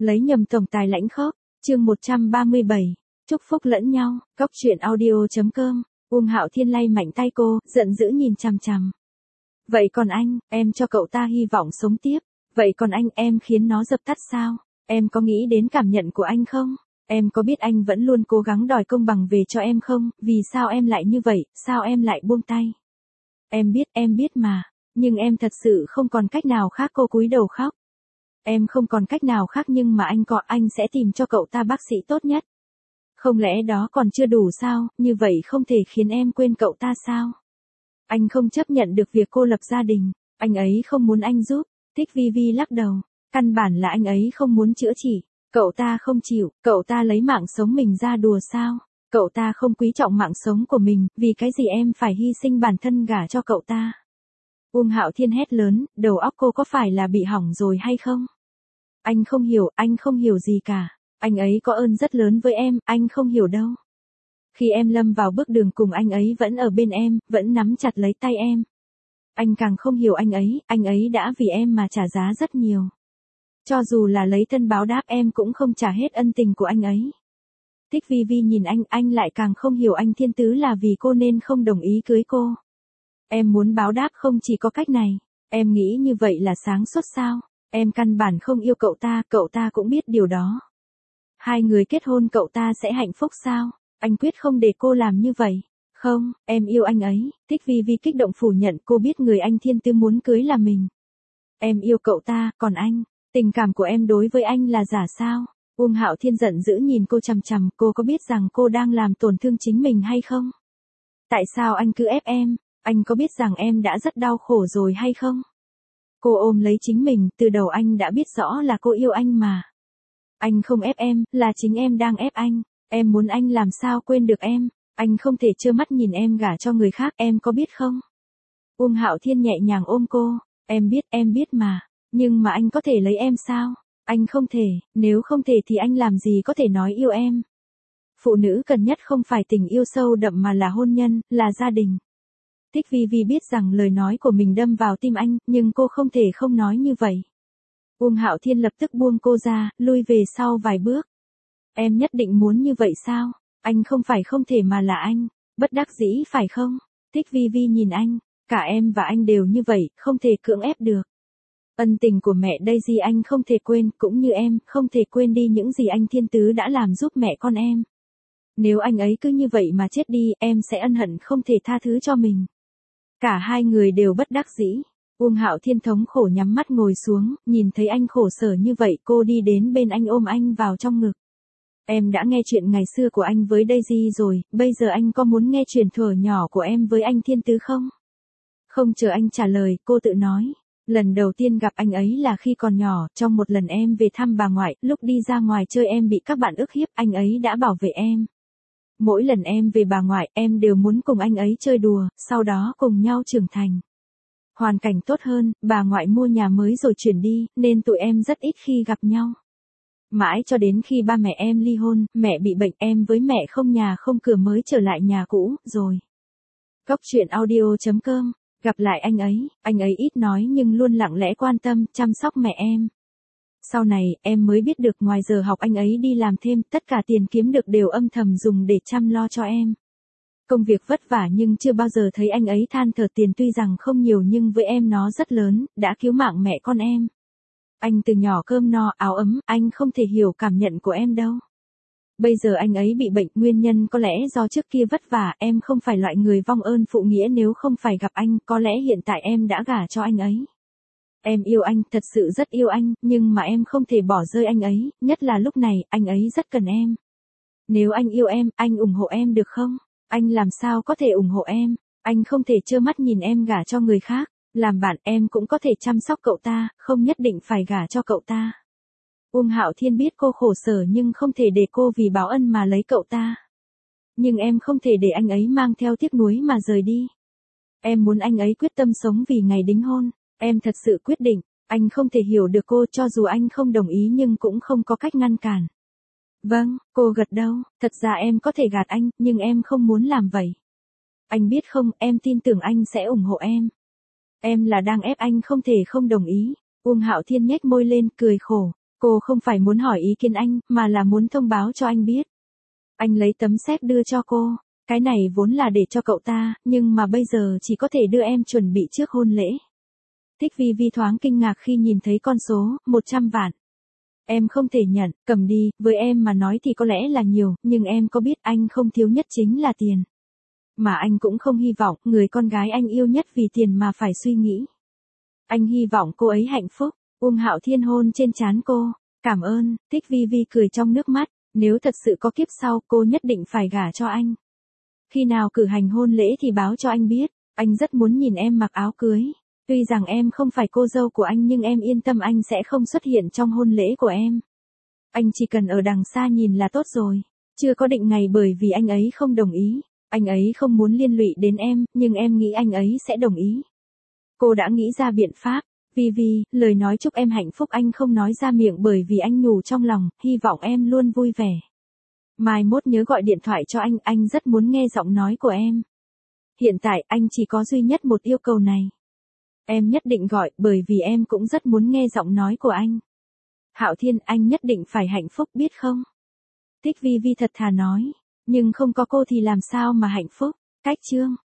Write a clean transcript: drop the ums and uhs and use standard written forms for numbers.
Lấy nhầm tổng tài lãnh khốc, chương 137, chúc phúc lẫn nhau, Cóc truyện audio.com, Uông Hạo Thiên lay mạnh tay cô, giận dữ nhìn chằm chằm. Vậy còn anh, em cho cậu ta hy vọng sống tiếp, vậy còn anh, em khiến nó dập tắt sao? Em có nghĩ đến cảm nhận của anh không? Em có biết anh vẫn luôn cố gắng đòi công bằng về cho em không? Vì sao em lại như vậy, sao em lại buông tay? Em biết mà, nhưng em thật sự không còn cách nào khác. Cô cúi đầu khóc. Em không còn cách nào khác nhưng mà anh sẽ tìm cho cậu ta bác sĩ tốt nhất. Không lẽ đó còn chưa đủ sao, như vậy không thể khiến em quên cậu ta sao? Anh không chấp nhận được việc cô lập gia đình, anh ấy không muốn anh giúp. Thích Vi Vi lắc đầu, căn bản là anh ấy không muốn chữa trị, cậu ta không chịu, cậu ta lấy mạng sống mình ra đùa sao? Cậu ta không quý trọng mạng sống của mình, vì cái gì em phải hy sinh bản thân gả cho cậu ta? Uông Hạo Thiên hét lớn, đầu óc cô có phải là bị hỏng rồi hay không? Anh không hiểu gì cả. Anh ấy có ơn rất lớn với em, anh không hiểu đâu. Khi em lâm vào bước đường cùng anh ấy vẫn ở bên em, vẫn nắm chặt lấy tay em. Anh càng không hiểu anh ấy đã vì em mà trả giá rất nhiều. Cho dù là lấy thân báo đáp em cũng không trả hết ân tình của anh ấy. Thích Vi Vi nhìn anh lại càng không hiểu anh Thiên Tứ là vì cô nên không đồng ý cưới cô. Em muốn báo đáp không chỉ có cách này, em nghĩ như vậy là sáng suốt sao? Em căn bản không yêu cậu ta cũng biết điều đó. Hai người kết hôn cậu ta sẽ hạnh phúc sao? Anh quyết không để cô làm như vậy. Không, em yêu anh ấy. Thích Vi Vi kích động phủ nhận, cô biết người anh Thiên Tư muốn cưới là mình. Em yêu cậu ta, còn anh, tình cảm của em đối với anh là giả sao? Uông Hạo Thiên giận dữ nhìn cô chằm chằm, cô có biết rằng cô đang làm tổn thương chính mình hay không? Tại sao anh cứ ép em? Anh có biết rằng em đã rất đau khổ rồi hay không? Cô ôm lấy chính mình, từ đầu anh đã biết rõ là cô yêu anh mà. Anh không ép em, là chính em đang ép anh. Em muốn anh làm sao quên được em. Anh không thể trơ mắt nhìn em gả cho người khác, em có biết không? Uông Hạo Thiên nhẹ nhàng ôm cô. Em biết mà. Nhưng mà anh có thể lấy em sao? Anh không thể, nếu không thể thì anh làm gì có thể nói yêu em. Phụ nữ cần nhất không phải tình yêu sâu đậm mà là hôn nhân, là gia đình. Thích Vi Vi biết rằng lời nói của mình đâm vào tim anh, nhưng cô không thể không nói như vậy. Uông Hạo Thiên lập tức buông cô ra, lui về sau vài bước. Em nhất định muốn như vậy sao? Anh không phải không thể mà là anh, bất đắc dĩ phải không? Thích Vi Vi nhìn anh, cả em và anh đều như vậy, không thể cưỡng ép được. Ân tình của mẹ Daisy anh không thể quên, cũng như em, không thể quên đi những gì anh Thiên Tứ đã làm giúp mẹ con em. Nếu anh ấy cứ như vậy mà chết đi, em sẽ ân hận không thể tha thứ cho mình. Cả hai người đều bất đắc dĩ. Uông Hạo Thiên thống khổ nhắm mắt ngồi xuống, nhìn thấy anh khổ sở như vậy, cô đi đến bên anh ôm anh vào trong ngực. Em đã nghe chuyện ngày xưa của anh với Daisy rồi, bây giờ anh có muốn nghe chuyện thuở nhỏ của em với anh Thiên Tứ không? Không chờ anh trả lời, cô tự nói. Lần đầu tiên gặp anh ấy là khi còn nhỏ, trong một lần em về thăm bà ngoại, lúc đi ra ngoài chơi em bị các bạn ức hiếp, anh ấy đã bảo vệ em. Mỗi lần em về bà ngoại, em đều muốn cùng anh ấy chơi đùa, sau đó cùng nhau trưởng thành. Hoàn cảnh tốt hơn, bà ngoại mua nhà mới rồi chuyển đi, nên tụi em rất ít khi gặp nhau. Mãi cho đến khi ba mẹ em ly hôn, mẹ bị bệnh, em với mẹ không nhà không cửa mới trở lại nhà cũ, rồi. Cóc truyện audio.com, gặp lại anh ấy ít nói nhưng luôn lặng lẽ quan tâm, chăm sóc mẹ em. Sau này, em mới biết được ngoài giờ học anh ấy đi làm thêm, tất cả tiền kiếm được đều âm thầm dùng để chăm lo cho em. Công việc vất vả nhưng chưa bao giờ thấy anh ấy than thở tiền, tuy rằng không nhiều nhưng với em nó rất lớn, đã cứu mạng mẹ con em. Anh từ nhỏ cơm no, áo ấm, anh không thể hiểu cảm nhận của em đâu. Bây giờ anh ấy bị bệnh, nguyên nhân có lẽ do trước kia vất vả, em không phải loại người vong ơn phụ nghĩa, nếu không phải gặp anh, có lẽ hiện tại em đã gả cho anh ấy. Em yêu anh, thật sự rất yêu anh, nhưng mà em không thể bỏ rơi anh ấy, nhất là lúc này, anh ấy rất cần em. Nếu anh yêu em, anh ủng hộ em được không? Anh làm sao có thể ủng hộ em? Anh không thể trơ mắt nhìn em gả cho người khác. Làm bạn em cũng có thể chăm sóc cậu ta, không nhất định phải gả cho cậu ta. Uông Hạo Thiên biết cô khổ sở nhưng không thể để cô vì báo ân mà lấy cậu ta. Nhưng em không thể để anh ấy mang theo tiếc nuối mà rời đi. Em muốn anh ấy quyết tâm sống vì ngày đính hôn. Em thật sự quyết định, anh không thể hiểu được cô, cho dù anh không đồng ý nhưng cũng không có cách ngăn cản. Vâng, cô gật đầu, thật ra em có thể gạt anh, nhưng em không muốn làm vậy. Anh biết không, em tin tưởng anh sẽ ủng hộ em. Em là đang ép anh không thể không đồng ý. Uông Hạo Thiên nhếch môi lên, cười khổ. Cô không phải muốn hỏi ý kiến anh, mà là muốn thông báo cho anh biết. Anh lấy tấm séc đưa cho cô. Cái này vốn là để cho cậu ta, nhưng mà bây giờ chỉ có thể đưa em chuẩn bị trước hôn lễ. Thích Vi Vi thoáng kinh ngạc khi nhìn thấy con số, 100 vạn. Em không thể nhận, cầm đi, với em mà nói thì có lẽ là nhiều, nhưng em có biết anh không thiếu nhất chính là tiền. Mà anh cũng không hy vọng người con gái anh yêu nhất vì tiền mà phải suy nghĩ. Anh hy vọng cô ấy hạnh phúc. Uông Hạo Thiên hôn trên trán cô. Cảm ơn, Thích Vi Vi cười trong nước mắt. Nếu thật sự có kiếp sau cô nhất định phải gả cho anh. Khi nào cử hành hôn lễ thì báo cho anh biết. Anh rất muốn nhìn em mặc áo cưới. Tuy rằng em không phải cô dâu của anh nhưng em yên tâm anh sẽ không xuất hiện trong hôn lễ của em. Anh chỉ cần ở đằng xa nhìn là tốt rồi. Chưa có định ngày bởi vì anh ấy không đồng ý. Anh ấy không muốn liên lụy đến em, nhưng em nghĩ anh ấy sẽ đồng ý. Cô đã nghĩ ra biện pháp. Vi Vi, lời nói chúc em hạnh phúc anh không nói ra miệng bởi vì anh nhủ trong lòng, hy vọng em luôn vui vẻ. Mai mốt nhớ gọi điện thoại cho anh rất muốn nghe giọng nói của em. Hiện tại anh chỉ có duy nhất một yêu cầu này. Em nhất định gọi bởi vì em cũng rất muốn nghe giọng nói của anh. Hạo Thiên, anh nhất định phải hạnh phúc biết không? Thích Vi Vi thật thà nói, nhưng không có cô thì làm sao mà hạnh phúc, cách chương.